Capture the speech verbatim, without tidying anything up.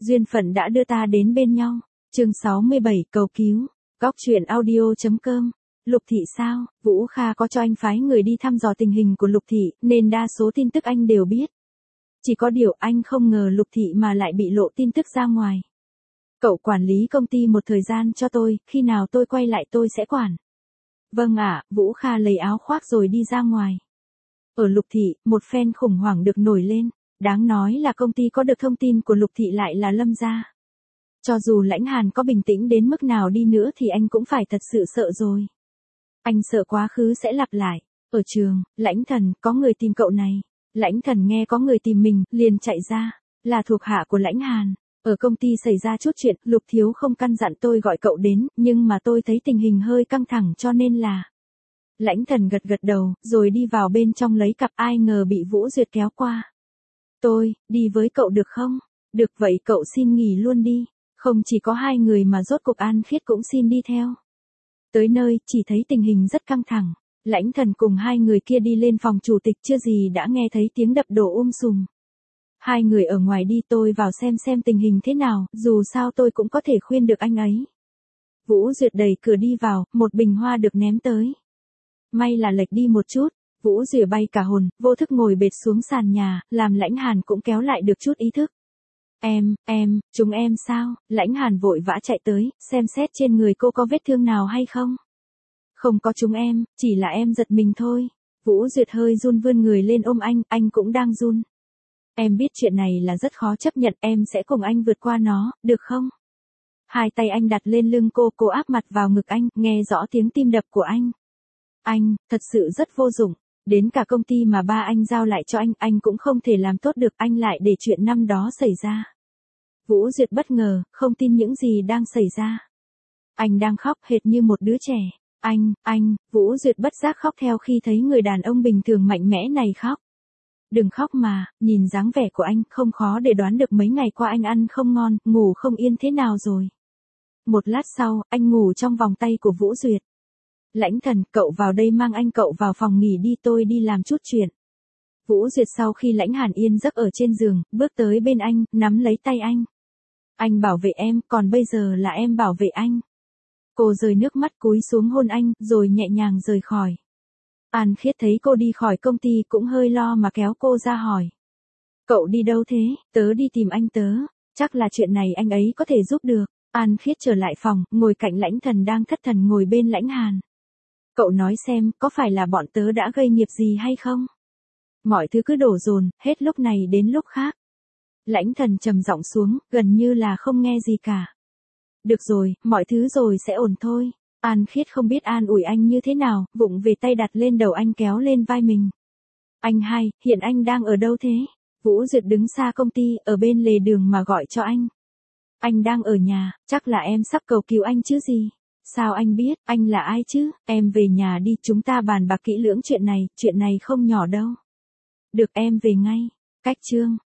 Duyên phận đã đưa ta đến bên nhau. Chương sáu mươi bảy cầu cứu. Góc truyện audio chấm com. Lục Thị sao? Vũ Kha có cho anh phái người đi thăm dò tình hình của Lục Thị, nên đa số tin tức anh đều biết. Chỉ có điều anh không ngờ Lục Thị mà lại bị lộ tin tức ra ngoài. Cậu quản lý công ty một thời gian cho tôi, khi nào tôi quay lại tôi sẽ quản. Vâng ạ, Vũ Kha lấy áo khoác rồi đi ra ngoài. Ở Lục Thị, một phen khủng hoảng được nổi lên. Đáng nói là công ty có được thông tin của Lục Thị lại là Lâm gia. Cho dù Lãnh Hàn có bình tĩnh đến mức nào đi nữa thì anh cũng phải thật sự sợ rồi. Anh sợ quá khứ sẽ lặp lại. Ở trường, Lãnh Thần, có người tìm cậu này. Lãnh Thần nghe có người tìm mình, liền chạy ra. Là thuộc hạ của Lãnh Hàn. Ở công ty xảy ra chút chuyện, Lục Thiếu không căn dặn tôi gọi cậu đến, nhưng mà tôi thấy tình hình hơi căng thẳng cho nên là... Lãnh Thần gật gật đầu, rồi đi vào bên trong lấy cặp, ai ngờ bị Vũ Duyệt kéo qua. Tôi, đi với cậu được không? Được vậy cậu xin nghỉ luôn đi. Không chỉ có hai người mà rốt cuộc An Khiết cũng xin đi theo. Tới nơi, chỉ thấy tình hình rất căng thẳng. Lãnh Thần cùng hai người kia đi lên phòng chủ tịch chưa gì đã nghe thấy tiếng đập đổ um sùm. Hai người ở ngoài đi, tôi vào xem xem tình hình thế nào, dù sao tôi cũng có thể khuyên được anh ấy. Vũ Duyệt đẩy cửa đi vào, một bình hoa được ném tới. May là lệch đi một chút, Vũ Duyệt bay cả hồn, vô thức ngồi bệt xuống sàn nhà, làm Lãnh Hàn cũng kéo lại được chút ý thức. Em, em, chúng em sao? Lãnh Hàn vội vã chạy tới, xem xét trên người cô có vết thương nào hay không. Không có chúng em, chỉ là em giật mình thôi. Vũ Duyệt hơi run vươn người lên ôm anh, anh cũng đang run. Em biết chuyện này là rất khó chấp nhận, em sẽ cùng anh vượt qua nó, được không? Hai tay anh đặt lên lưng cô, cô áp mặt vào ngực anh, nghe rõ tiếng tim đập của anh. Anh, thật sự rất vô dụng. Đến cả công ty mà ba anh giao lại cho anh, anh cũng không thể làm tốt được, anh lại để chuyện năm đó xảy ra. Vũ Duyệt bất ngờ, không tin những gì đang xảy ra. Anh đang khóc hệt như một đứa trẻ. Anh, anh, Vũ Duyệt bất giác khóc theo khi thấy người đàn ông bình thường mạnh mẽ này khóc. Đừng khóc mà, nhìn dáng vẻ của anh, không khó để đoán được mấy ngày qua anh ăn không ngon, ngủ không yên thế nào rồi. Một lát sau, anh ngủ trong vòng tay của Vũ Duyệt. Lãnh Thần, cậu vào đây, mang anh cậu vào phòng nghỉ đi, tôi đi làm chút chuyện. Vũ Duyệt sau khi Lãnh Hàn yên giấc ở trên giường, bước tới bên anh, nắm lấy tay anh. Anh bảo vệ em, còn bây giờ là em bảo vệ anh. Cô rơi nước mắt cúi xuống hôn anh, rồi nhẹ nhàng rời khỏi. An Khiết thấy cô đi khỏi công ty cũng hơi lo mà kéo cô ra hỏi. Cậu đi đâu thế? Tớ đi tìm anh tớ. Chắc là chuyện này anh ấy có thể giúp được. An Khiết trở lại phòng, ngồi cạnh Lãnh Thần đang thất thần ngồi bên Lãnh Hàn. Cậu nói xem, có phải là bọn tớ đã gây nghiệp gì hay không? Mọi thứ cứ đổ dồn, hết lúc này đến lúc khác. Lãnh Thần trầm giọng xuống, gần như là không nghe gì cả. Được rồi, mọi thứ rồi sẽ ổn thôi. An Khiết không biết an ủi anh như thế nào, vụng về tay đặt lên đầu anh kéo lên vai mình. Anh hai, hiện anh đang ở đâu thế? Vũ Duyệt đứng xa công ty, ở bên lề đường mà gọi cho anh. Anh đang ở nhà, chắc là em sắp cầu cứu anh chứ gì? Sao anh biết, anh là ai chứ? Em về nhà đi, chúng ta bàn bạc kỹ lưỡng chuyện này, chuyện này không nhỏ đâu. Được, em về ngay. Cách chương.